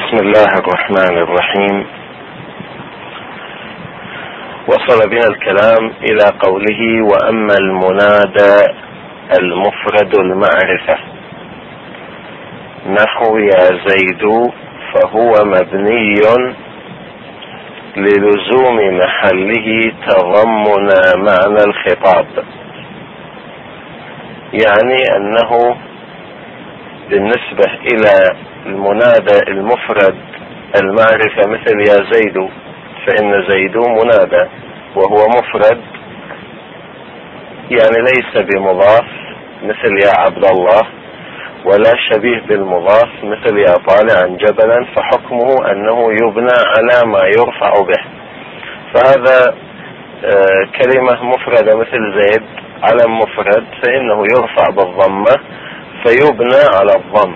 بسم الله الرحمن الرحيم. وصل بنا الكلام إلى قوله: وأما المنادى المفرد المعرفة نحو يا زيد فهو مبني للزوم محله تضمن معنى الخطاب، يعني أنه بالنسبة إلى المنادى المفرد المعرفة مثل يا زيد، فإن زيد منادى وهو مفرد، يعني ليس بمضاف مثل يا عبد الله، ولا شبيه بالمضاف مثل يا طالعا جبلا، فحكمه أنه يبنى على ما يرفع به. فهذا كلمة مفردة مثل زيد، علم مفرد، فإنه يرفع بالضمة فيبنى على الضم،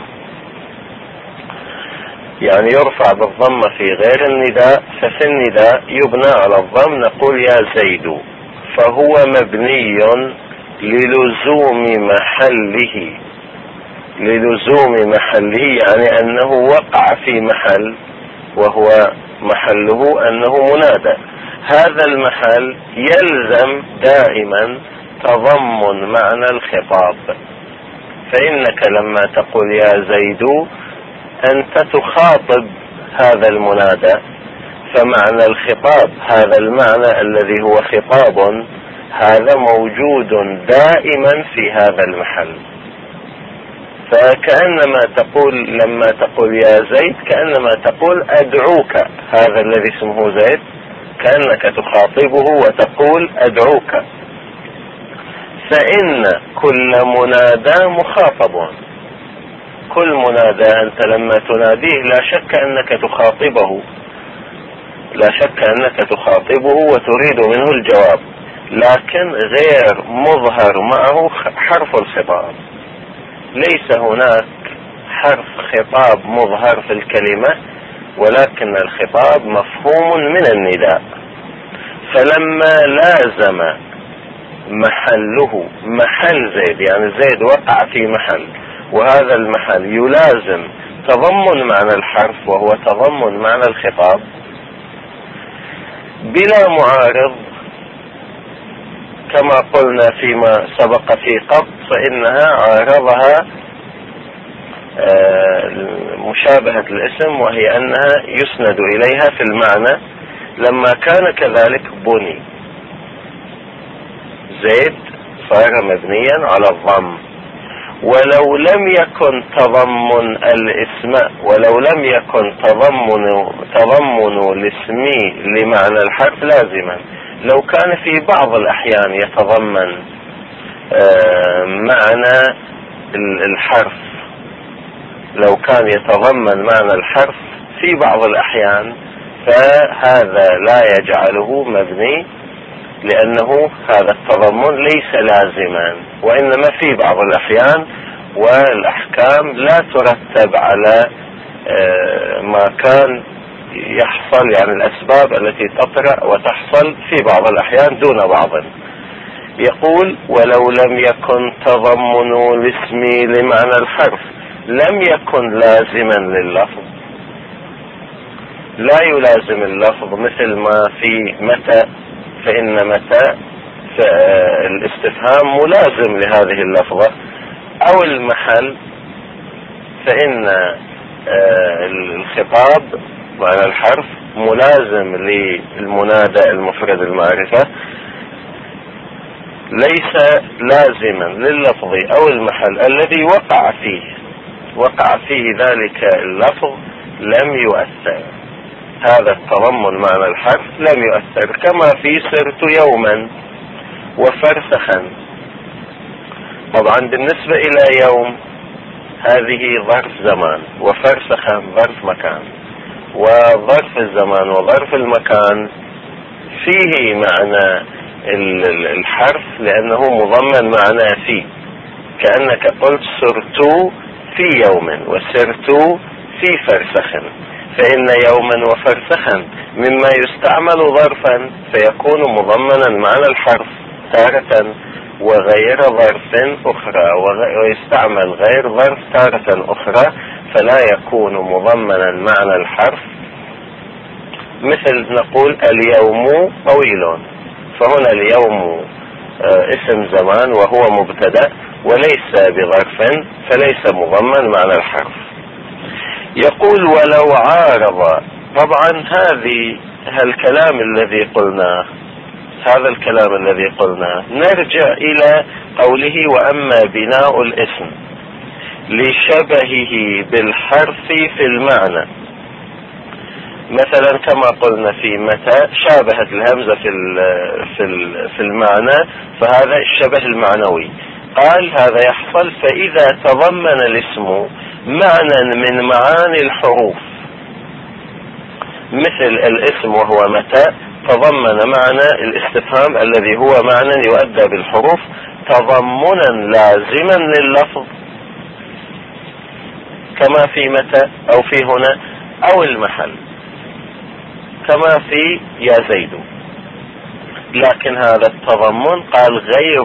يعني يرفع بالضمة في غير النداء، ففي النداء يبنى على الضم. نقول يا زيد فهو مبني للزوم محله، للزوم محله يعني أنه وقع في محل، وهو محله أنه منادى. هذا المحل يلزم دائما تضمن معنى الخطاب، فإنك لما تقول يا زيد أنت تخاطب هذا المنادى، فمعنى الخطاب هذا المعنى الذي هو خطاب هذا موجود دائما في هذا المحل. فكأنما تقول لما تقول يا زيد كأنما تقول أدعوك، هذا الذي اسمه زيد كأنك تخاطبه وتقول أدعوك، فإن كل منادى مخاطب. كل منادى أنت لما تناديه لا شك أنك تخاطبه، لا شك أنك تخاطبه وتريد منه الجواب، لكن غير مظهر معه حرف الخطاب. ليس هناك حرف خطاب مظهر في الكلمة، ولكن الخطاب مفهوم من النداء. فلما لازم محله محل زيد، يعني زيد وقع في محل، وهذا المحل يلازم تضمن معنى الحرف وهو تضمن معنى الخطاب بلا معارض، كما قلنا فيما سبق في قط، فإنها عارضها مشابهة الاسم، وهي أنها يسند إليها في المعنى. لما كان كذلك بني زيد صار مبنيا على الضم، ولو لم يكن تضمن الاسم، ولو لم يكن تضمن الاسم لمعنى الحرف لازما، لو كان في بعض الأحيان يتضمن معنى الحرف، لو كان يتضمن معنى الحرف في بعض الأحيان، فهذا لا يجعله مبني، لأنه هذا التضمن ليس لازما، وإنما في بعض الأحيان، والأحكام لا ترتب على ما كان يحصل، يعني الأسباب التي تطرأ وتحصل في بعض الأحيان دون بعض. يقول: ولو لم يكن تضمن الاسم لمعنى الحرف لم يكن لازما لللفظ، لا يلازم اللفظ، مثل ما في متى، فإن متى الاستفهام ملازم لهذه اللفظة، أو المحل، فإن الخطاب معنى الحرف ملازم للمنادى المفرد المعرفة، ليس لازما لللفظ أو المحل الذي وقع فيه ذلك اللفظ، لم يؤثر. هذا التضمن معنى الحرف لم يؤثر، كما في صرت يوما وفرسخا. طبعا بالنسبة إلى يوم هذه ظرف زمان، وفرسخا ظرف مكان، وظرف الزمان وظرف المكان فيه معنى الحرف لأنه مضمن معنى فيه، كأنك قلت سرت في يوم وسرت في فرسخ، فإن يوما وفرسخا مما يستعمل ظرفا فيكون مضمنا معنى الحرف تارة، وغير ظرف أخرى، ويستعمل غير ظرف تارة أخرى، فلا يكون مضمنا معنى الحرف، مثل نقول اليوم طويل، فهنا اليوم اسم زمان وهو مبتدأ وليس بظرف، فليس مضمن معنى الحرف. يقول ولو عارض، طبعا هذا الكلام الذي قلناه نرجع إلى قوله وأما بناء الاسم لشبهه بالحرف في المعنى. مثلا كما قلنا في متى شابهت الهمزة في المعنى، فهذا الشبه المعنوي. قال هذا يحصل فإذا تضمن الاسم معنى من معاني الحروف، مثل الاسم وهو متى تضمن معنى الاستفهام الذي هو معنى يؤدى بالحروف تضمنا لازما لللفظ، كما في متى أو في هنا أو المحل، كما في يا زيد. لكن هذا التضمن قال غير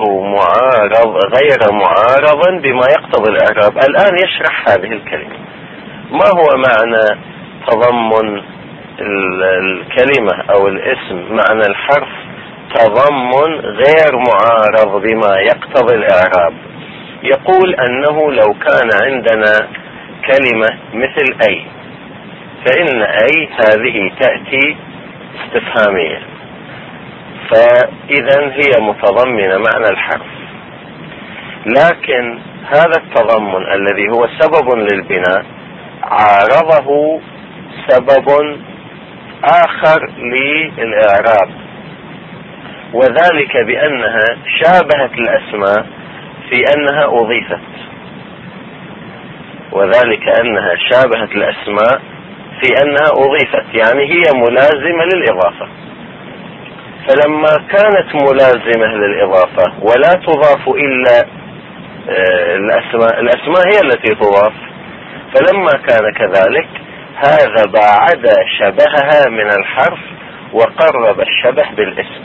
معارض بما يقتضي الإعراب. الآن يشرح هذه الكلمة. ما هو معنى تضمن الكلمة أو الاسم معنى الحرف؟ تضمن غير معارض بما يقتضي الإعراب. يقول أنه لو كان عندنا كلمة مثل أي، فإن أي هذه تأتي استفهامية، فإذا هي متضمنة معنى الحرف، لكن هذا التضمن الذي هو سبب للبناء عارضه سبب آخر للإعراب، وذلك بأنها شابهت الأسماء في أنها أضيفت، يعني هي ملازمة للإضافة. فلما كانت ملازمة للإضافة ولا تضاف إلا الأسماء هي التي تضاف، فلما كان كذلك هذا باعد شبهها من الحرف وقرب الشبه بالاسم.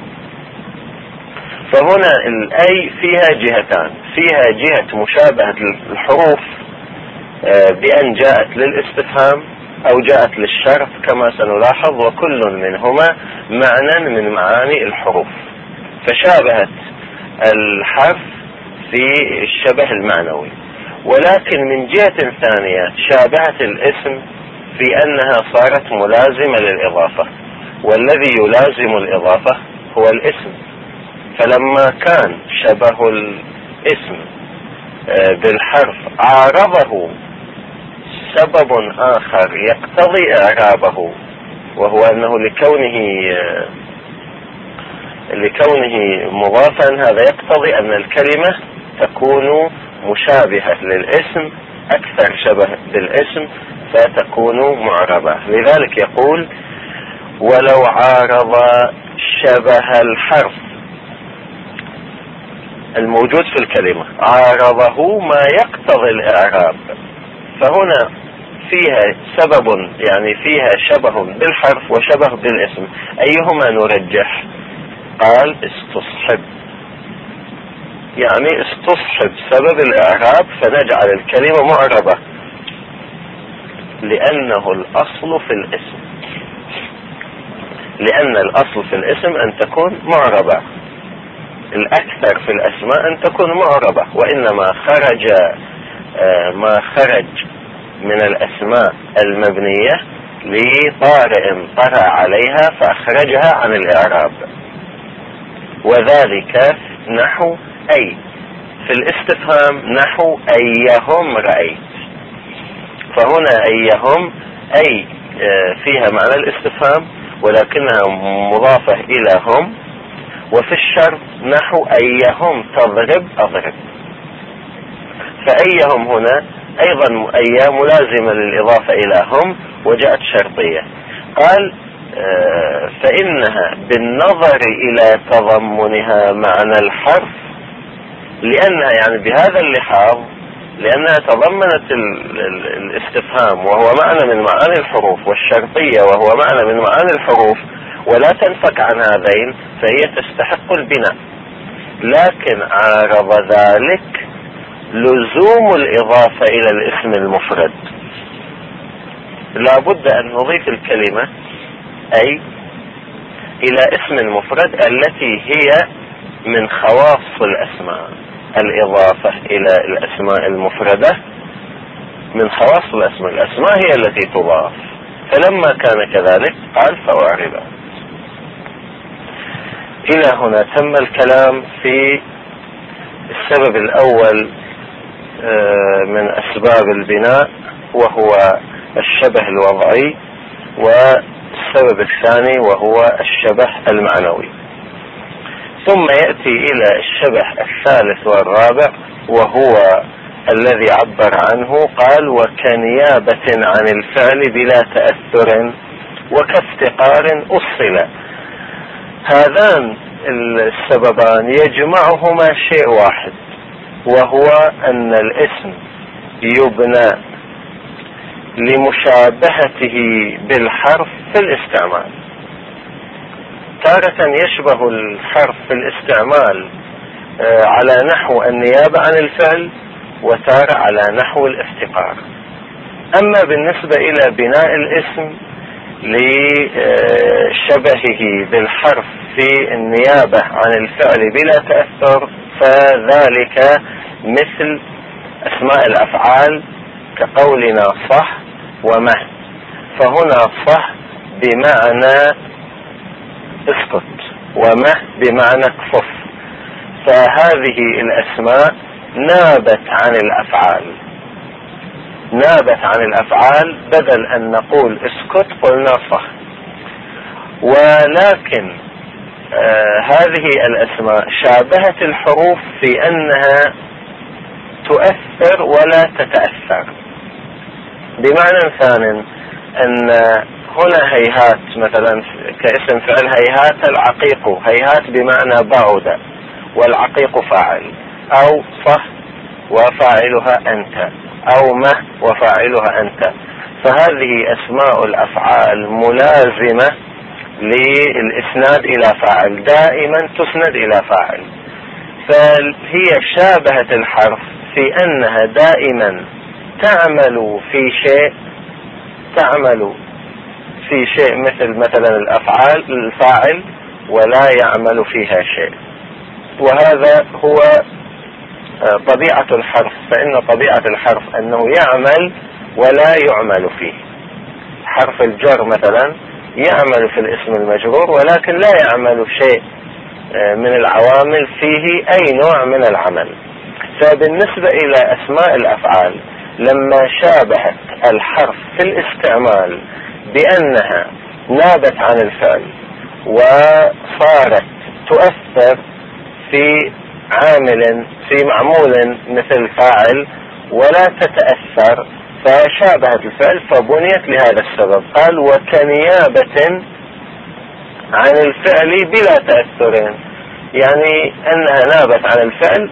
فهنا الأي فيها جهتان، فيها جهة مشابهة الحروف بأن جاءت للاستفهام أو جاءت للشرط كما سنلاحظ، وكل منهما معنى من معاني الحروف، فشابهت الحرف في الشبه المعنوي. ولكن من جهة ثانية شابهت الاسم في أنها صارت ملازمة للإضافة، والذي يلازم الإضافة هو الاسم. فلما كان شبه الاسم بالحرف عارضه سبب آخر يقتضي إعرابه، وهو أنه لكونه مضافا، هذا يقتضي أن الكلمة تكون مشابهة للاسم أكثر شبه بالاسم فتكون معربة. لذلك يقول ولو عارض شبه الحرف الموجود في الكلمة عارضه ما يقتضي الإعراب، فهنا فيها سبب، يعني فيها شبه بالحرف وشبه بالاسم، أيهما نرجح؟ قال استصحب، يعني استصحب سبب الإعراب فنجعل الكلمة معربة، لأنه الأصل في الاسم، لأن الأصل في الاسم أن تكون معربة، الأكثر في الأسماء أن تكون معربة، وإنما ما خرج من الأسماء المبنية لطارئ طرأ عليها فأخرجها عن الإعراب، وذلك نحو أي في الاستفهام، نحو أيهم رأيت. فهنا أيهم أي فيها معنى الاستفهام ولكنها مضافة إلى هم، وفي الشرط نحو أيهم تضرب أضرب، فأيهم هنا أيضا أي ملازمة للإضافة إلى هم وجاءت شرطية. قال فإنها بالنظر إلى تضمنها معنى الحرف، لأنها يعني بهذا اللحاظ، لأنها تضمنت الاستفهام وهو معنى من معاني الحروف، والشرطية وهو معنى من معاني الحروف، ولا تنفك عن هذين، فهي تستحق البناء. لكن عارض ذلك لزوم الإضافة إلى الاسم المفرد، لابد أن نضيف الكلمة أي إلى اسم المفرد التي هي من خواص الأسماء. الإضافة إلى الأسماء المفردة من خواص الأسماء، الأسماء هي التي تضاف. فلما كان كذلك قال فواردات. إلى هنا تم الكلام في السبب الأول من أسباب البناء، وهو الشبه الوضعي، والسبب الثاني وهو الشبه المعنوي. ثم يأتي إلى الشبه الثالث والرابع، وهو الذي عبر عنه قال وكنيابة عن الفعل بلا تأثر وكافتقار أصل. هذان السببان يجمعهما شيء واحد، وهو أن الاسم يبنى لمشابهته بالحرف في الاستعمال. تارة يشبه الحرف في الاستعمال على نحو النيابة عن الفعل، وتارة على نحو الافتقار. أما بالنسبة إلى بناء الاسم لشبهه بالحرف في النيابة عن الفعل بلا تأثر، فذلك مثل أسماء الأفعال كقولنا صح ومه. فهنا صح بمعنى اسكت، ومه بمعنى كفف. فهذه الأسماء نابت عن الأفعال، نابت عن الأفعال، بدل أن نقول اسكت قلنا صح. ولكن هذه الأسماء شابهت الحروف في أنها تؤثر ولا تتأثر. بمعنى ثاني أن هنا هيهات مثلا كاسم فعل هيهات العقيق، هيهات بمعنى بعد، والعقيق فاعل، أو صح وفاعلها أنت، أو ما وفاعلها أنت. فهذه أسماء الأفعال ملازمة للإسناد إلى فاعل، دائما تسند إلى فاعل. فهي شابهت الحرف في أنها دائما تعمل في شيء مثلا الأفعال الفاعل، ولا يعمل فيها شيء. وهذا هو طبيعة الحرف. فإن طبيعة الحرف أنه يعمل ولا يعمل فيه. حرف الجر مثلا يعمل في الاسم المجرور، ولكن لا يعمل شيء من العوامل فيه أي نوع من العمل. فبالنسبة إلى أسماء الأفعال لما شابهت الحرف في الاستعمال بأنها نابت عن الفعل وصارت تؤثر في معمول مثل فاعل ولا تتأثر، فشابهت الفعل فبنيت لهذا السبب. قال وكنيابة عن الفعل بلا تأثر، يعني أنها نابت عن الفعل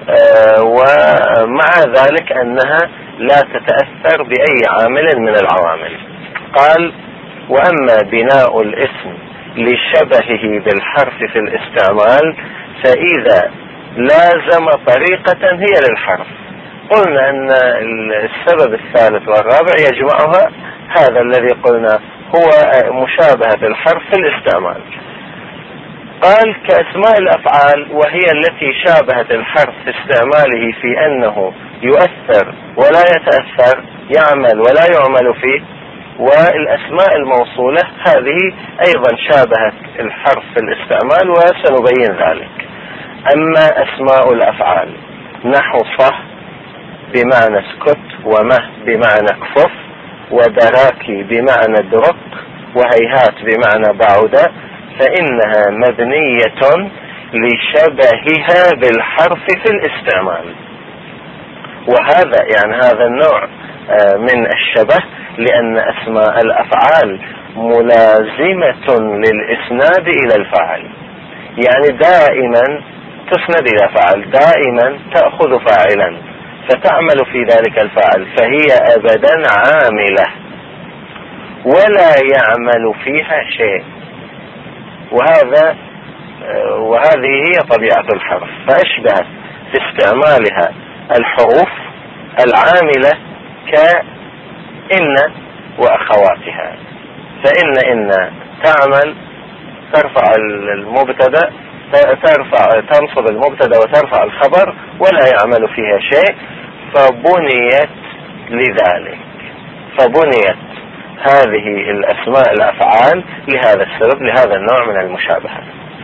ومع ذلك أنها لا تتأثر بأي عامل من العوامل. قال وأما بناء الاسم لشبهه بالحرف في الاستعمال فإذا لازم طريقة هي للحرف. قلنا أن السبب الثالث والرابع يجمعها هذا الذي قلنا هو مشابهة الحرف في الاستعمال. قال كأسماء الأفعال وهي التي شابهت الحرف في استعماله في أنه يؤثر ولا يتأثر، يعمل ولا يعمل فيه. والأسماء الموصولة هذه أيضا شابهت الحرف في الاستعمال، وسنبين ذلك. أما أسماء الأفعال نحو صح بمعنى اسكت، ومه بمعنى كفف، ودراكي بمعنى درك، وهيهات بمعنى بعد، فإنها مبنية لشبهها بالحرف في الاستعمال. وهذا يعني هذا النوع من الشبه لأن أسماء الأفعال ملازمة للإسناد إلى الفاعل، يعني دائما تسند إلى فاعل، دائما تأخذ فاعلا فتعمل في ذلك الفاعل، فهي أبدا عاملة ولا يعمل فيها شيء. وهذه هي طبيعة الحرف. فأشبهت في استعمالها الحروف العاملة كإن وأخواتها. فإن تعمل ترفع المبتدأ، تنصب المبتدأ وترفع الخبر ولا يعمل فيها شيء، فبنيت لذلك، فبنيت هذه الأسماء الأفعال لهذا السبب، لهذا النوع من المشابهة.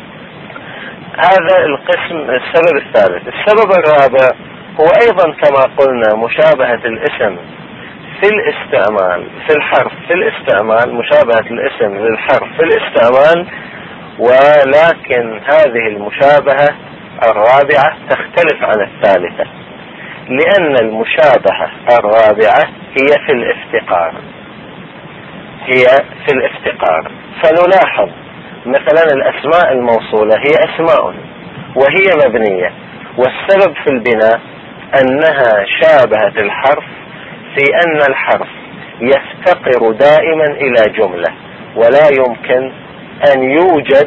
هذا القسم السبب الثالث. السبب الرابع هو أيضا كما قلنا مشابهة الاسم في الاستعمال، في الحرف في الاستعمال، مشابهة الاسم للحرف في الاستعمال، ولكن هذه المشابهة الرابعة تختلف عن الثالثة، لأن المشابهة الرابعة هي في الافتقار، هي في الافتقار. فنلاحظ مثلا الأسماء الموصولة هي أسماء وهي مبنية، والسبب في البناء أنها شابهت الحرف في أن الحرف يفتقر دائما إلى جملة، ولا يمكن أن يوجد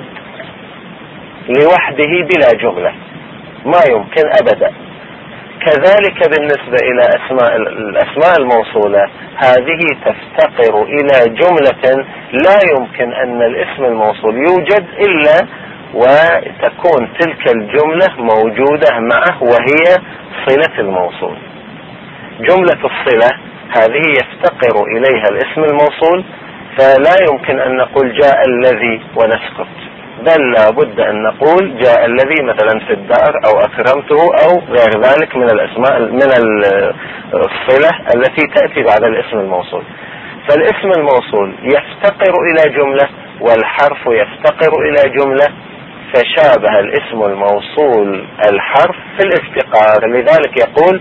لوحده بلا جملة، ما يمكن أبدا. كذلك بالنسبة إلى الأسماء الموصولة، هذه تفتقر إلى جملة، لا يمكن أن الاسم الموصول يوجد إلا وتكون تلك الجملة موجودة معه، وهي صلة الموصول. جملة الصلة هذه يفتقر إليها الاسم الموصول، فلا يمكن أن نقول جاء الذي ونسكت، بل لابد أن نقول جاء الذي مثلا في الدار أو أكرمته أو غير ذلك من الأسماء، من الصلة التي تأتي بعد الاسم الموصول. فالاسم الموصول يفتقر إلى جملة والحرف يفتقر إلى جملة، فشابه الاسم الموصول الحرف في الافتقار. لذلك يقول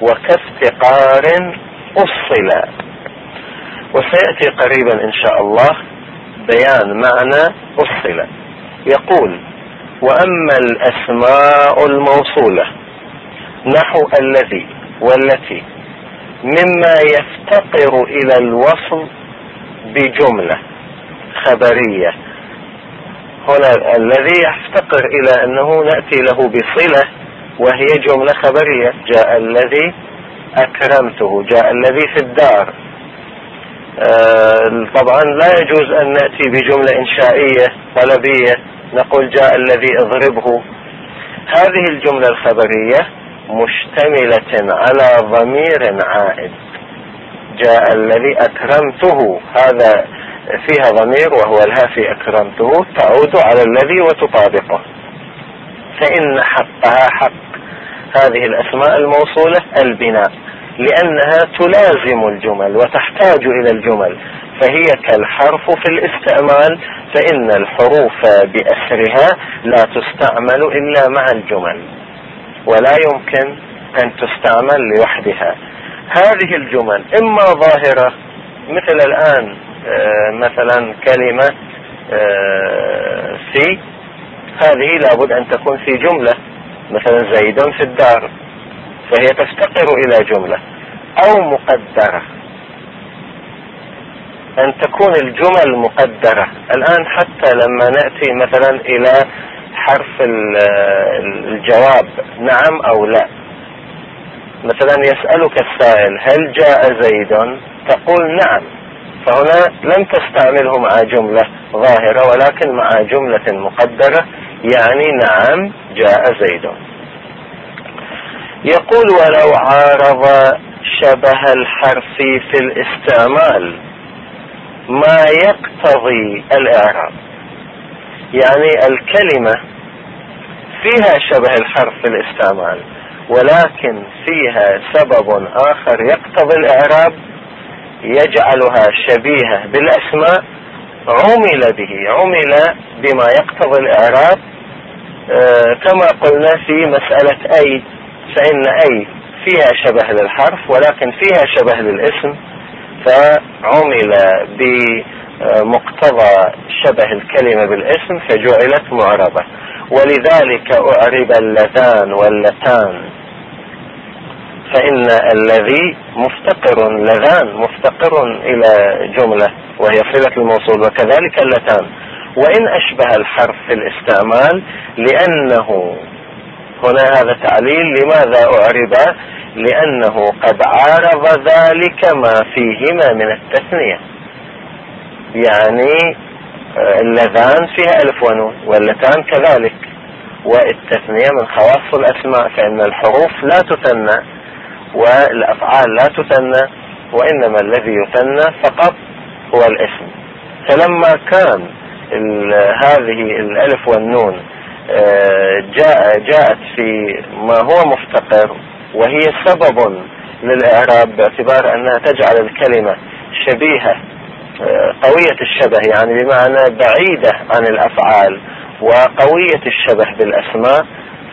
وكافتقار الصلة. وسيأتي قريبا إن شاء الله بيان معنى الصلة. يقول وأما الأسماء الموصولة نحو الذي والتي مما يفتقر إلى الوصل بجملة خبرية. هنا الذي يفتقر إلى أنه نأتي له بصلة وهي جملة خبرية، جاء الذي أكرمته، جاء الذي في الدار. طبعا لا يجوز أن نأتي بجملة إنشائية طلبية نقول جاء الذي اضربه. هذه الجملة الخبرية مشتملة على ضمير عائد، جاء الذي أكرمته، هذا فيها ضمير وهو الها في أكرمته تعود على الذي وتطابقه، فإن حقها حق هذه الأسماء الموصولة البناء، لأنها تلازم الجمل وتحتاج إلى الجمل، فهي كالحرف في الاستعمال، فإن الحروف بأسرها لا تستعمل إلا مع الجمل، ولا يمكن أن تستعمل لوحدها. هذه الجمل إما ظاهرة مثل الآن مثلا كلمة في، هذه لابد أن تكون في جملة، مثلا زيد في الدار، فهي تفتقر إلى جملة. أو مقدرة، أن تكون الجمل مقدرة. الآن حتى لما نأتي مثلا إلى حرف الجواب نعم أو لا، مثلا يسألك السائل هل جاء زيد، تقول نعم، فهنا لم تستعمله مع جملة ظاهرة ولكن مع جملة مقدرة، يعني نعم جاء زيد. يقول ولو عارض شبه الحرف في الاستعمال ما يقتضي الإعراب، يعني الكلمة فيها شبه الحرف في الاستعمال ولكن فيها سبب آخر يقتضي الإعراب يجعلها شبيهة بالأسماء، عمل به، عمل بما يقتضي الإعراب. كما قلنا في مسألة أي، فإن أي فيها شبه للحرف ولكن فيها شبه للاسم، فعمل بمقتضى شبه الكلمة بالاسم فجعلت معربة. ولذلك أعرب اللذان واللتان، فإن الذي مفتقر، لذان مفتقر إلى جملة وهي صلة الموصول، وكذلك اللتان. وإن أشبه الحرف في الاستعمال، لأنه هنا هذا تعليل لماذا أعرب، لأنه قد عارض ذلك ما فيهما من التثنية، يعني اللذان فيها ألف ونون، واللتان كذلك. والتثنية من خواص الأسماء، فإن الحروف لا تثنى والأفعال لا تثنى، وإنما الذي يثنى فقط هو الاسم. فلما كان هذه الألف والنون جاءت في ما هو مفتقر، وهي سبب للإعراب باعتبار أنها تجعل الكلمة شبيهة قوية الشبه، يعني بمعنى بعيدة عن الأفعال وقوية الشبه بالأسماء،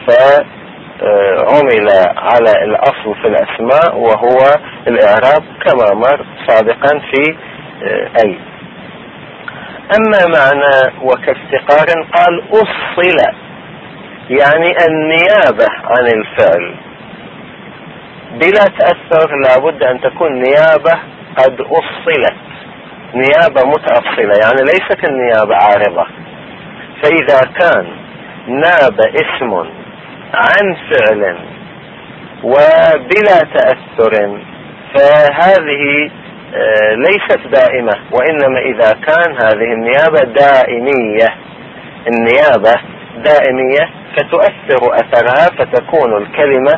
فعمل على الأصل في الأسماء وهو الإعراب كما مر سابقا في أي. أما معنى وكافتقار قال أصل، يعني النيابة عن الفعل بلا تأثر، لابد أن تكون نيابة قد أصلت، نيابة متأصلة، يعني ليست النيابة عارضة. فإذا كان ناب اسم عن فعل وبلا تأثر فهذه ليست دائمة، وإنما إذا كان هذه النيابة دائمية، النيابة دائمية فتؤثر أثرها فتكون الكلمة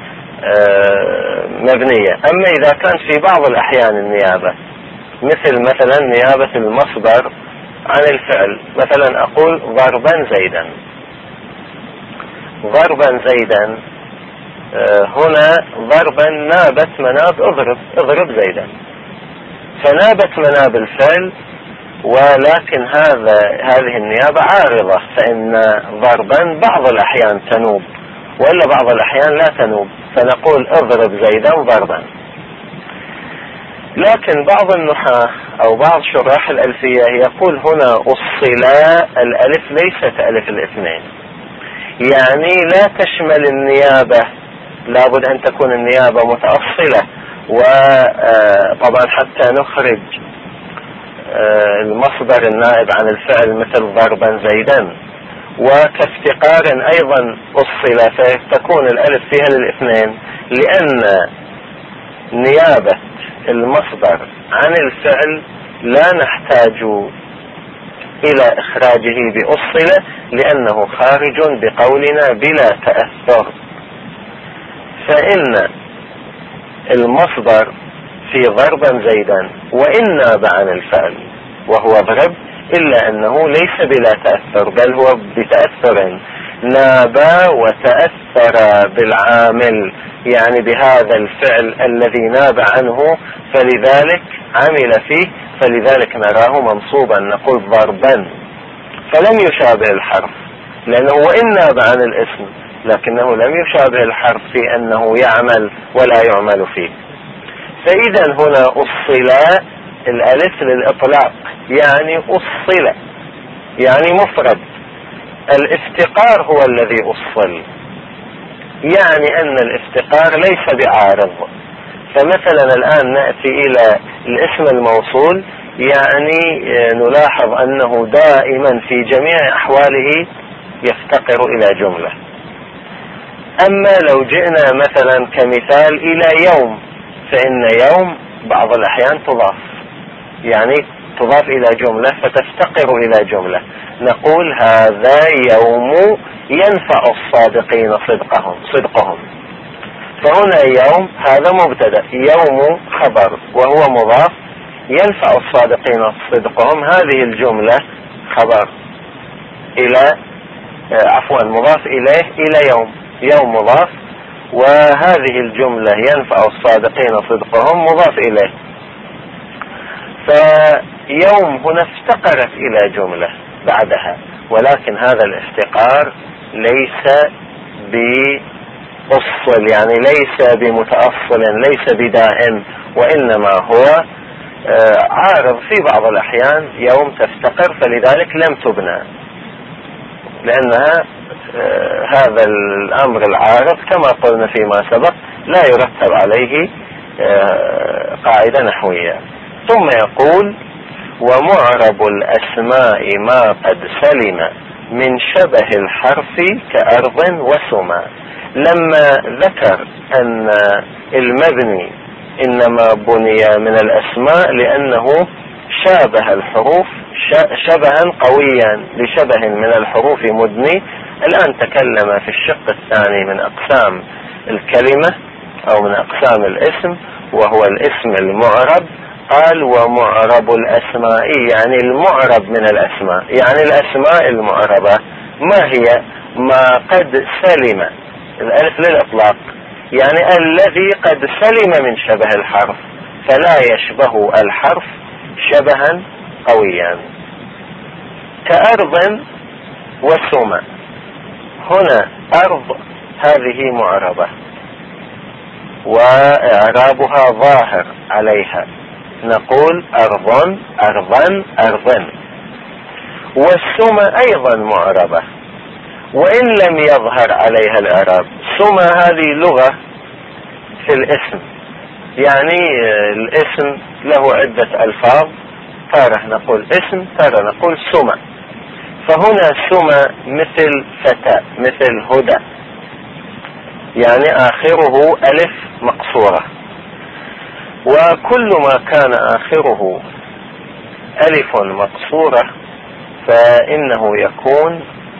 مبنية. أما إذا كان في بعض الأحيان النيابة، مثلا نيابة المصدر عن الفعل، مثلا أقول ضربا زيدا، ضربا زيدا، هنا ضربا نابت مناب اضرب زيدا، فنابت مناب الفعل، ولكن هذه النيابة عارضة، فإن ضربا بعض الأحيان تنوب وإلا بعض الأحيان لا تنوب، فنقول اضرب زيدا ضربا. لكن بعض النحاة أو بعض شراح الألفية يقول هنا أصلا الألف ليست ألف الاثنين، يعني لا تشمل النيابة، لابد أن تكون النيابة متأصلة. وطبعا حتى نخرج المصدر النائب عن الفعل مثل ضربا زيدا، وكافتقار أيضا أصلا، فتكون الألف فيها للاثنين، لأن نيابة المصدر عن الفعل لا نحتاج إلى إخراجه بأصلة، لأنه خارج بقولنا بلا تأثر. فإن المصدر في ضربا زيدا وإن ناب عن الفعل وهو ضرب، إلا أنه ليس بلا تأثر، بل هو بتأثر، ناب وتأثر بالعامل، يعني بهذا الفعل الذي ناب عنه، فلذلك عمل فيه، فلذلك نراه منصوبا، نقول ضربا، فلم يشابه الحرف، لأنه وإن ناب عن الاسم لكنه لم يشابه الحرف في أنه يعمل ولا يعمل فيه. فإذا هنا أصل الألف للإطلاق، يعني أصل يعني مفرد. الافتقار هو الذي أصل، يعني أن الافتقار ليس بعارض. فمثلا الآن نأتي إلى الاسم الموصول، يعني نلاحظ أنه دائما في جميع أحواله يفتقر إلى جملة. أما لو جئنا مثلا كمثال إلى يوم، فإن يوم بعض الأحيان تضاف، يعني تضاف إلى جملة فتفتقر إلى جملة، نقول هذا يوم ينفع الصادقين صدقهم. فهنا يوم هذا مبتدأ، يوم خبر وهو مضاف، ينفع الصادقين صدقهم، هذه الجملة خبر إلى مضاف إليه إلى يوم مضاف، وهذه الجملة ينفع الصادقين صدقهم مضاف إليه. فيوم هنا افتقرت إلى جملة بعدها، ولكن هذا الافتقار ليس بأصل، يعني ليس بمتأصل، ليس بدائم، وإنما هو عارض في بعض الأحيان. يوم تفتقر فلذلك لم تبنى، لأنها هذا الأمر العارض كما قلنا فيما سبق لا يرتب عليه قاعدة نحوية. ثم يقول ومعرب الأسماء ما قد سلم من شبه الحرف كأرض وسما. لما ذكر أن المبني إنما بني من الأسماء لأنه شابه الحروف شبها قويا لشبه من الحروف مدني. الآن تكلم في الشق الثاني من أقسام الكلمة أو من أقسام الاسم، وهو الاسم المعرب. قال ومعرب الأسماء، يعني المعرب من الأسماء، يعني الأسماء المعربة ما هي؟ ما قد سلم، الألف للإطلاق، يعني الذي قد سلم من شبه الحرف فلا يشبه الحرف شبها قويا، كأرض وسمى. هنا أرض هذه معربة وإعرابها ظاهر عليها، نقول أرض أرضا أرضا. والسمى أيضا معربة وإن لم يظهر عليها الإعراب. سمى هذه لغة في الاسم، يعني الاسم له عدة ألفاظ، تارة نقول اسم تارة نقول سمى. فهنا سمى مثل فتى مثل هدى، يعني آخره ألف مقصورة. وكل ما كان آخره ألف مقصورة فإنه يكون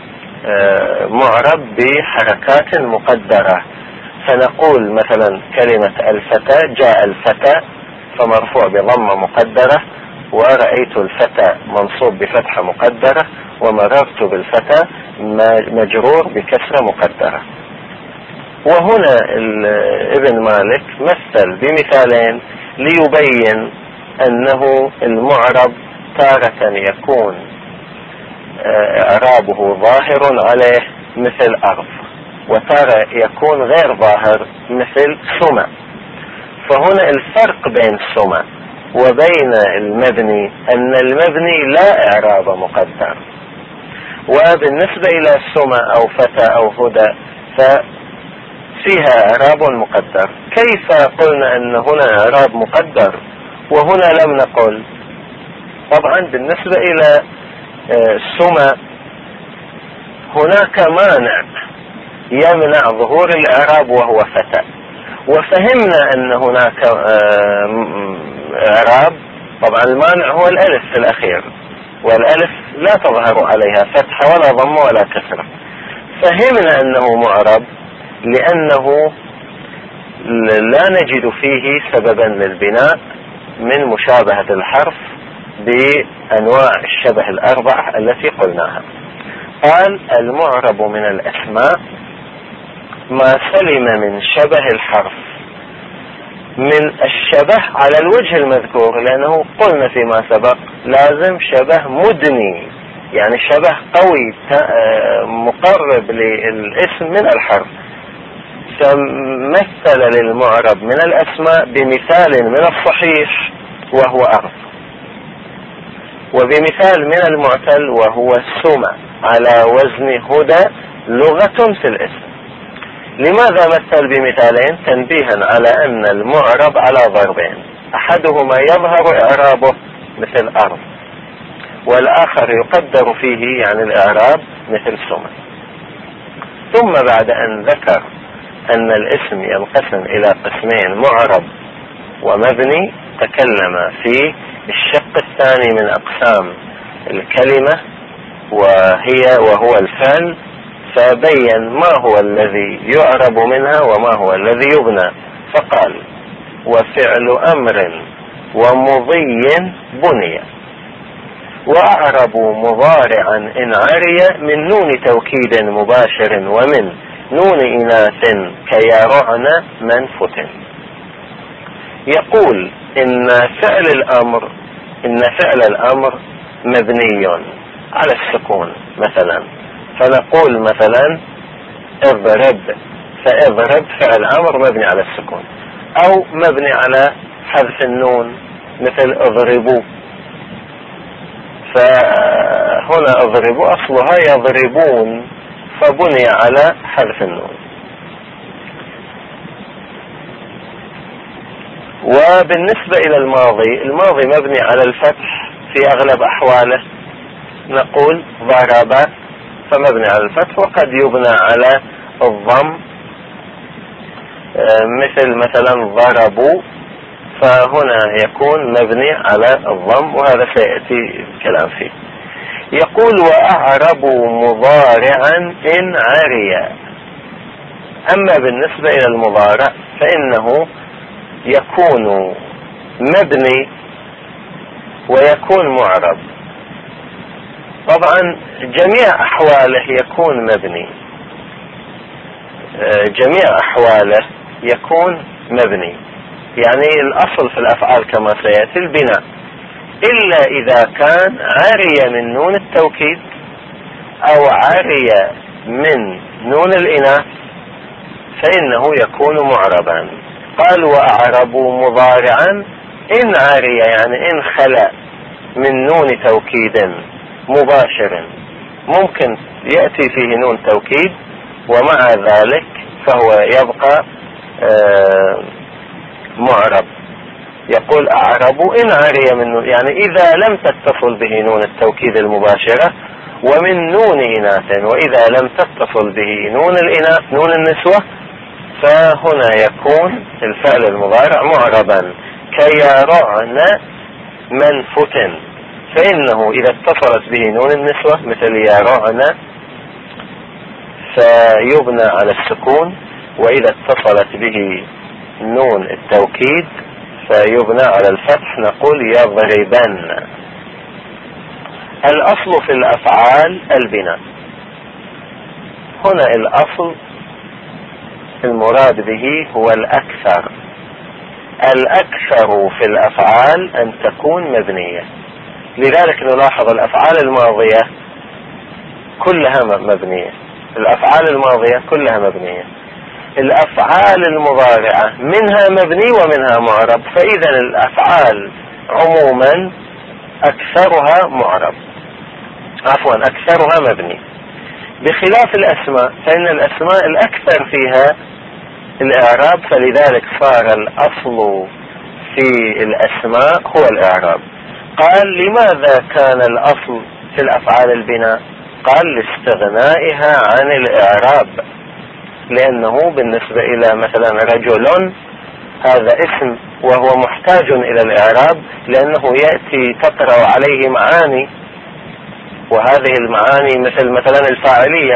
معرب بحركات مقدرة. فنقول مثلا كلمة الفتى، جاء الفتى فمرفوع بضمة مقدرة، ورأيت الفتى منصوب بفتحة مقدرة، ومررت بالفتى مجرور بكسرة مقدرة. وهنا ابن مالك مثل بمثالين ليبين أنه المعرب تارة يكون إعرابه ظاهر عليه مثل أرض، وتارة يكون غير ظاهر مثل سمى. فهنا الفرق بين سمى وبين المبني أن المبني لا إعراب مقدر، وبالنسبة إلى سمى أو فتى أو هدى ففيها إعراب مقدر. كيف قلنا أن هنا إعراب مقدر وهنا لم نقل؟ طبعا بالنسبة إلى سمى هناك مانع يمنع ظهور الإعراب وهو فتى، وفهمنا أن هناك إعراب. طبعا المانع هو الألف في الأخير، والألف لا تظهر عليها فتحة ولا ضمة ولا كسرة. فهمنا أنه معرب لأنه لا نجد فيه سببا للبناء من مشابهة الحرف بأنواع الشبه الأربعة التي قلناها. قال المعرب من الأسماء ما سلم من شبه الحرف من الشبه على الوجه المذكور، لأنه قلنا فيما سبق لازم شبه مدني، يعني شبه قوي مقرب للاسم من الحرف. فمثل للمعرب من الأسماء بمثال من الصحيح وهو أرض، وبمثال من المعتل وهو سمى على وزن هدى لغة في الاسم. لماذا مثل بمثالين؟ تنبيها على أن المعرب على ضربين، أحدهما يظهر إعرابه مثل أرض، والآخر يقدر فيه يعني الإعراب مثل سمى. ثم بعد أن ذكر أن الاسم ينقسم إلى قسمين معرب ومبني، تكلم في الشق الثاني من أقسام الكلمة وهو الفعل، فبين ما هو الذي يعرب منها وما هو الذي يبنى. فقال وفعل أمر ومضي بني، وأعرب مضارعا إن عري من نون توكيد مباشر ومن نون إناث كيرعن من فتن. يقول إن فعل الأمر مبني على السكون مثلا، فنقول مثلا اضرب، فاضرب فعل أمر مبني على السكون، أو مبني على حذف النون مثل اضربوا. فهنا اضربوا أصلها يضربون فبني على حذف النون. وبالنسبة إلى الماضي مبني على الفتح في أغلب أحواله، نقول ضرب فمبني على الفتح، وقد يبنى على الضم مثل مثلا ضربوا فهنا يكون مبني على الضم، وهذا سيأتي الكلام فيه. يقول وأعرب مضارعا إن عري. أما بالنسبة إلى المضارع فإنه يكون مبني ويكون معرب. طبعا جميع أحواله يكون مبني، جميع أحواله يكون مبني، يعني الأصل في الأفعال كما سيأتي البناء، إلا إذا كان عري من نون التوكيد أو عري من نون الإناث فإنه يكون معربا. قال وأعرب مضارعا إن عري، يعني إن خلا من نون توكيد مباشر، ممكن يأتي فيه نون توكيد ومع ذلك فهو يبقى معرب. يقول أعرب إن عري من نون، يعني إذا لم تتصل به نون التوكيد المباشرة ومن نون إناث، وإذا لم تتصل به نون الإناث نون النسوة فهنا يكون الفعل المضارع معربا. كيرعن من فتن، فإنه إذا اتصلت به نون النسوة مثل يرعن فيبنى على السكون، وإذا اتصلت به نون التوكيد فيبنى على الفتح، نقول يضربن. الأصل في الأفعال البناء. هنا الأصل المراد به هو الأكثر. الأكثر في الأفعال أن تكون مبنية، لذلك نلاحظ الأفعال الماضية كلها مبنية، الأفعال الماضية كلها مبنية. الأفعال المضارعة منها مبني ومنها معرب، فإذا الأفعال عموما أكثرها معرب، عفوا أكثرها مبني، بخلاف الأسماء فإن الأسماء الأكثر فيها الإعراب، فلذلك صار الأصل في الأسماء هو الإعراب. قال لماذا كان الأصل في الأفعال البناء؟ قال لاستغنائها عن الإعراب، لأنه بالنسبة إلى مثلا رجل هذا اسم وهو محتاج إلى الإعراب، لأنه يأتي تطرأ عليه معاني، وهذه المعاني مثلا الفاعلية،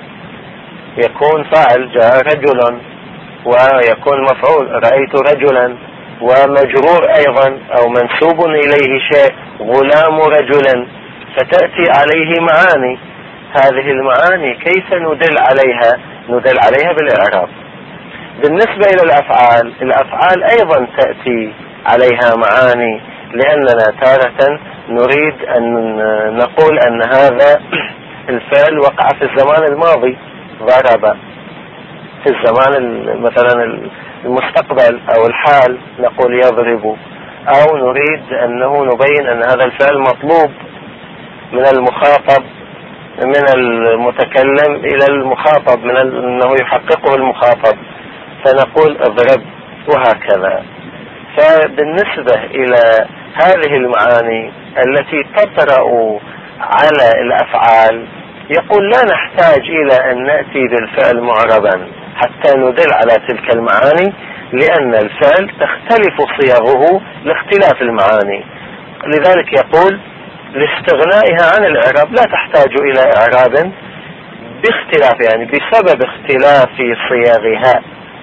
يكون فاعل جاء رجل، ويكون مفعول رأيت رجلا، ومجرور أيضا أو منسوب إليه شيء غلام رجلا، فتأتي عليه معاني. هذه المعاني كيف ندل عليها؟ ندل عليها بالإعراب. بالنسبة إلى الأفعال أيضا تأتي عليها معاني، لأننا تارة نريد أن نقول أن هذا الفعل وقع في الزمان الماضي، ضرب، في الزمان مثلا المستقبل أو الحال نقول يضرب، أو نريد أنه نبين أن هذا الفعل مطلوب من المخاطب، من المتكلم إلى المخاطب، من أنه يحققه المخاطب، فنقول اضرب، وهكذا. فبالنسبة إلى هذه المعاني التي تطرأ على الأفعال يقول لا نحتاج إلى أن نأتي بالفعل معربا حتى ندل على تلك المعاني، لأن الفعل تختلف صيغه لاختلاف المعاني. لذلك يقول لاستغنائها عن الإعراب، لا تحتاج إلى إعراب باختلاف، يعني بسبب اختلاف صيغها،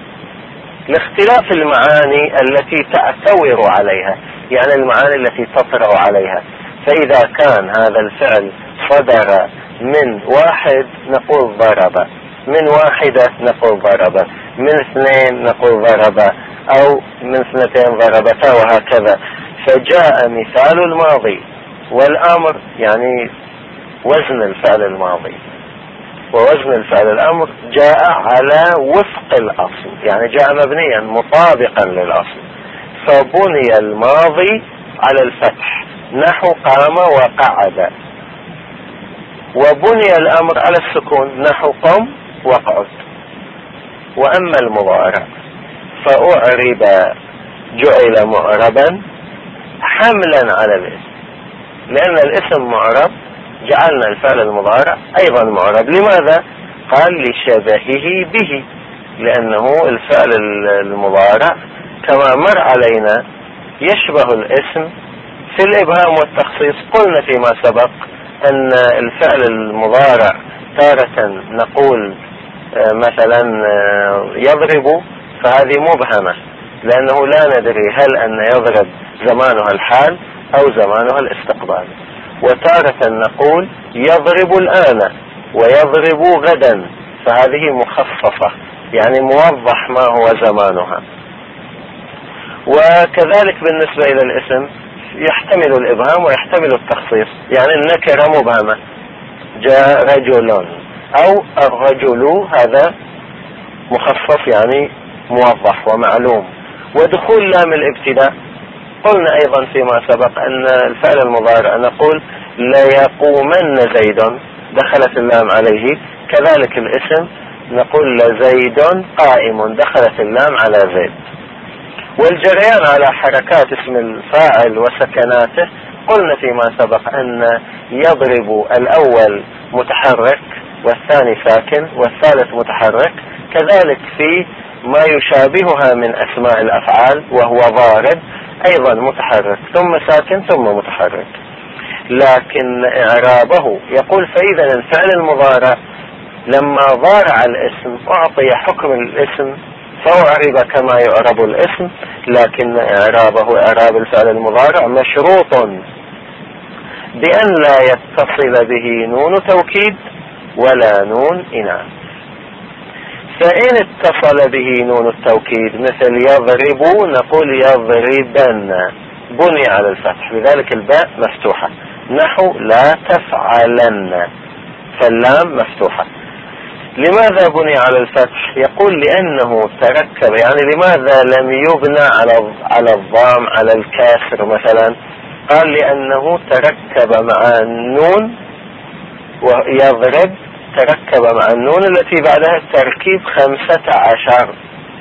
لاختلاف المعاني التي تعتور عليها، يعني المعاني التي تطرأ عليها. فإذا كان هذا الفعل صدر من واحد نقول ضرب، من واحدة نقول ضرب، من اثنين نقول ضرب، أو من اثنتين ضربتا، وهكذا. فجاء مثال الماضي والأمر، يعني وزن الفعل الماضي ووزن الفعل الأمر جاء على وفق الأصل، يعني جاء مبنيا مطابقا للأصل. فبني الماضي على الفتح نحو قام وقعد، وبني الأمر على السكون نحو قم وقعد. وأما المضارع فأعرب جعل معربا حملا على الاسم، لأن الاسم معرب جعلنا الفعل المضارع أيضا معرب. لماذا؟ قال لشبهه به، لأنه الفعل المضارع كما مر علينا يشبه الاسم في الإبهام والتخصيص. قلنا فيما سبق أن الفعل المضارع تارة نقول مثلا يضرب، فهذه مبهمة لأنه لا ندري هل أن يضرب زمانها الحال أو زمانها الاستقبال. وتارة نقول يضرب الآن ويضرب غدا، فهذه مخففة يعني موضح ما هو زمانها. وكذلك بالنسبة إلى الاسم يحتمل الإبهام ويحتمل التخصيص، يعني النكرة مبهمة، جاء رجل أو الرجل، هذا مخفف يعني موضح ومعلوم. ودخول لام الابتداء قلنا أيضا فيما سبق أن الفعل المضارع نقول ليقومن زيد، دخلت اللام عليه. كذلك الاسم نقول لزيد قائم، دخلت اللام على زيد. والجريان على حركات اسم الفاعل وسكناته قلنا فيما سبق أن يضرب الأول متحرك والثاني ساكن والثالث متحرك، كذلك في ما يشابهها من أسماء الأفعال وهو ضارب أيضا متحرك ثم ساكن ثم متحرك. لكن إعرابه يقول فإذا الفعل المضارع لما ضارع الاسم أعطي حكم الاسم فأعرب كما يعرب الاسم، لكن إعرابه إعراب الفعل المضارع مشروط بأن لا يتصل به نون توكيد ولا نون إناث. فإن اتصل به نون التوكيد مثل يضرب نقول يضربن، بني على الفتح، لذلك الباء مفتوحة، نحو لا تفعلن، فاللام مفتوحة. لماذا بني على الفتح؟ يقول لأنه تركب، يعني لماذا لم يبنى على الضام على الكاسر مثلا؟ قال لأنه تركب مع النون، ويضرب تركب مع النون التي بعدها التركيب 15،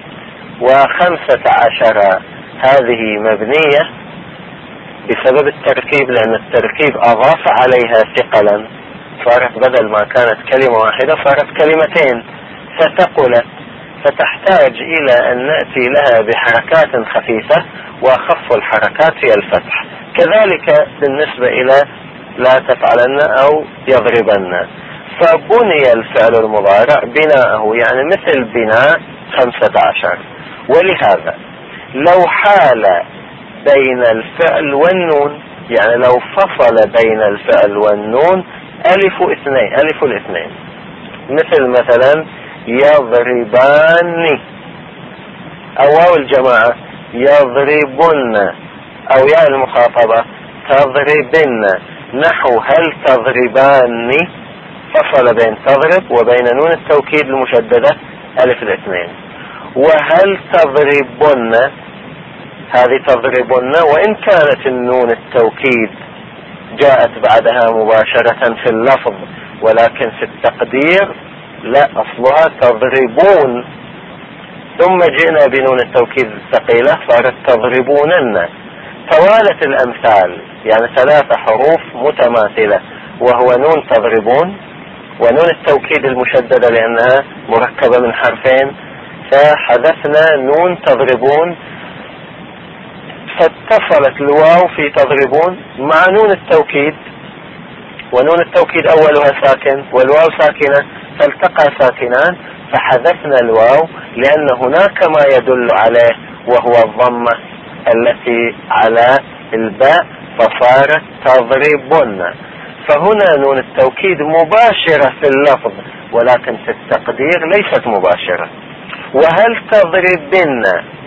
و15 هذه مبنية بسبب التركيب، لأن التركيب أضاف عليها ثقلا، صارت بدل ما كانت كلمة واحدة صارت كلمتين فتقلت، فتحتاج إلى أن نأتي لها بحركات خفيفة، وأخف الحركات هي الفتح. كذلك بالنسبة إلى لا تفعلن أو يضربن، فبني الفعل المضارع بناءه يعني مثل بناء 15. ولهذا لو حال بين الفعل والنون، يعني لو فصل بين الفعل والنون ألف الاثنين، مثلا يضربان، أو واو الجماعة يضربن، أو ياء المخاطبة تضربن، نحو هل تضربان، فصل بين تضرب وبين نون التوكيد المشددة ألف الاثنين. وهل تضربن، هذه تضربن وإن كانت النون التوكيد جاءت بعدها مباشرة في اللفظ، ولكن في التقدير لا، أصلها تضربون، ثم جئنا بنون التوكيد الثقيلة صارت تضربونن. توالت الأمثال، يعني 3 حروف متماثلة، وهو نون تضربون ونون التوكيد المشددة لأنها مركبة من حرفين، فحذفنا نون تضربون، فاتصلت الواو في تضربون مع نون التوكيد، ونون التوكيد أولها ساكن والواو ساكنة، فالتقى ساكنان، فحذفنا الواو لأن هناك ما يدل عليه وهو الضمة التي على الباء، فصارت تضربن. فهنا نون التوكيد مباشرة في اللفظ، ولكن في التقدير ليست مباشرة. وهل تضربن،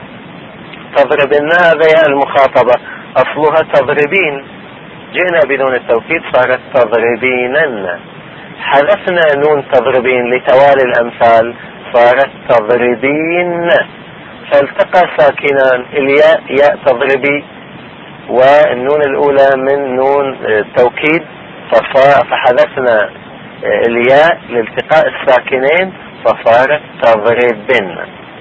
هذا يا المخاطبة أصلها تضربين، جئنا بنون التوكيد صارت تضربينن، حذفنا نون تضربين لتوالي الأمثال صارت تضربين، فالتقى ساكنان، الياء ياء تضربي، والنون الأولى من نون التوكيد، فحذفنا الياء لالتقاء الساكنين فصارت تضربن.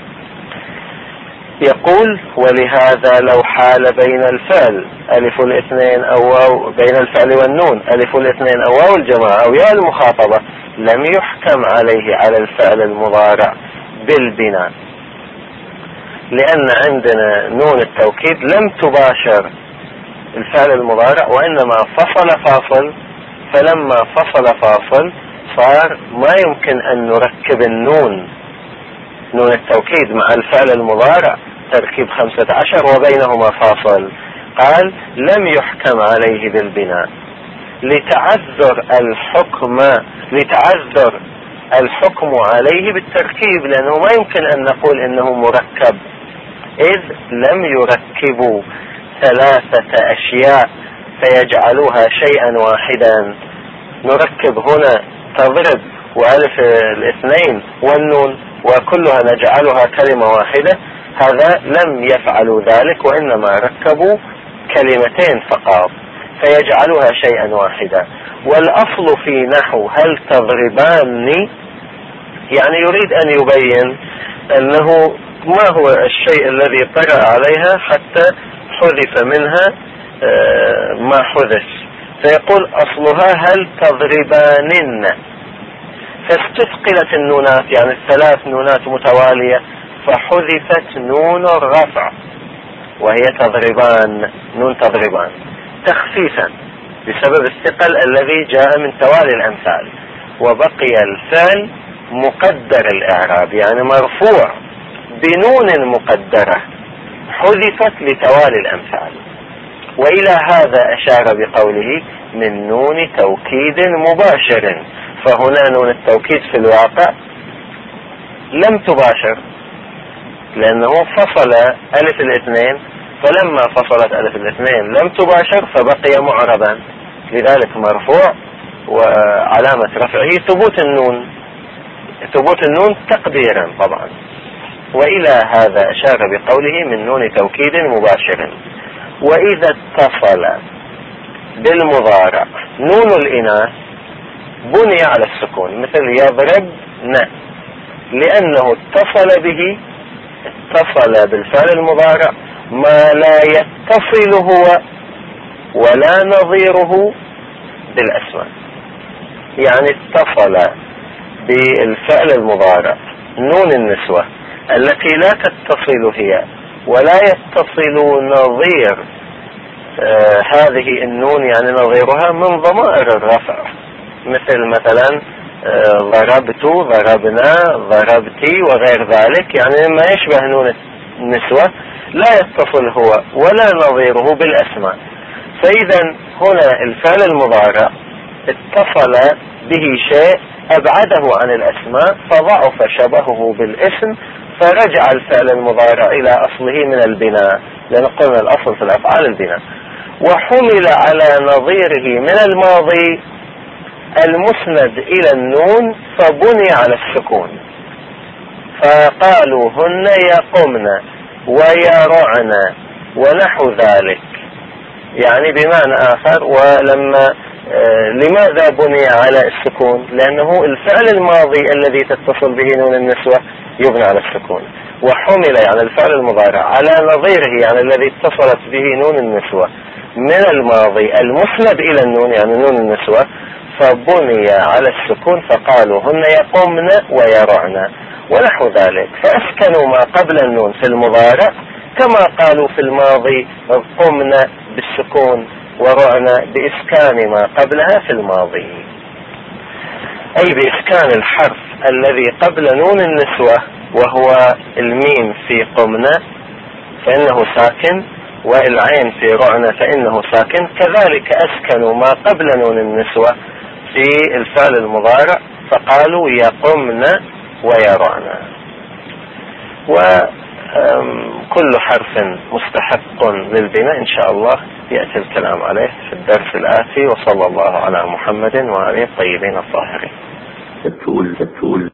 يقول ولهذا لو حال بين الفعل ألف الاثنين أو واو، بين الفعل والنون ألف الاثنين أو واو الجماعة أو ياء المخاطبة، لم يحكم عليه على الفعل المضارع بالبناء، لأن عندنا نون التوكيد لم تباشر الفعل المضارع وإنما فصل فاصل، فلما فصل فاصل صار ما يمكن أن نركب النون التوكيد مع الفعل المضارع تركيب 15 وبينهما فاصل. قال لم يحكم عليه بالبناء لتعذر الحكم عليه بالتركيب، لأنه ما يمكن أن نقول إنه مركب إذ لم يركبوا 3 أشياء فيجعلوها شيئا واحدا. نركب هنا تضرب وألف الاثنين والنون وكلها نجعلها كلمة واحدة، هذا لم يفعلوا ذلك وإنما ركبوا كلمتين فقط فيجعلوها شيئا واحدا. والأصل في نحو هل تضربان يعني يريد أن يبين أنه ما هو الشيء الذي طرأ عليها حتى حذف منها ما حذف، فيقول أصلها هل تضربانن، فاستثقلت النونات يعني 3 نونات متوالية فحذفت نون الرفع وهي تضربان، نون تضربان تخفيفا بسبب الثقل الذي جاء من توالي الأمثال، وبقي الفعل مقدر الإعراب يعني مرفوع بنون مقدرة حذفت لتوالي الأمثال. وإلى هذا أشار بقوله من نون توكيد مباشر، فهنا نون التوكيد في الواقع لم تباشر لأنه فصل ألف الاثنين، فلما فصلت ألف الاثنين لم تباشر فبقي معربا، لذلك مرفوع وعلامة رفعه ثبوت النون تقديرا طبعا. وإلى هذا أشار بقوله من نون توكيد مباشر. وإذا اتصل بالمضارع نون الإناث بني على السكون مثل يضربن، لأنه اتصل بالفعل المضارع ما لا يتصل هو ولا نظيره بالأسماء. يعني اتصل بالفعل المضارع نون النسوة التي لا تتصل هي ولا يتصل نظير هذه النون يعني نظيرها من ضمائر الرفع، مثلا ضربت، ضربنا، ضربتي وغير ذلك، يعني ما يشبه نون النسوة لا يتصل هو ولا نظيره بالأسماء. فإذا هنا الفعل المضارع اتصل به شيء أبعده عن الأسماء فضعف شبهه بالاسم، فرجع الفعل المضارع إلى أصله من البناء، لأن قلنا الأصل في الأفعال البناء. وحمل على نظيره من الماضي المسند إلى النون فبني على السكون، فقالوا هن يقمن ويرعن ونحو ذلك، يعني بمعنى آخر. لماذا بني على السكون؟ لأنه الفعل الماضي الذي تتصل به نون النسوة يبنى على السكون، وحمل يعني الفعل المضارع على نظيره يعني الذي اتصلت به نون النسوة من الماضي المسند إلى النون يعني نون النسوة فبني على السكون، فقالوا هن يقمن ويرعن ونحو ذلك، فأسكنوا ما قبل النون في المضارع كما قالوا في الماضي قمن بالسكون ورعنا بإسكان ما قبلها في الماضي، أي بإسكان الحرف الذي قبل نون النسوة وهو الميم في قمنا فإنه ساكن، والعين في رعنا فإنه ساكن، كذلك أسكنوا ما قبل نون النسوة في الفعل المضارع فقالوا يقمن ويرعنا. وكل حرف مستحق للبناء إن شاء الله يأتي الكلام عليه في الدرس الآتي، وصلى الله على محمد وآله الطيبين الطاهرين.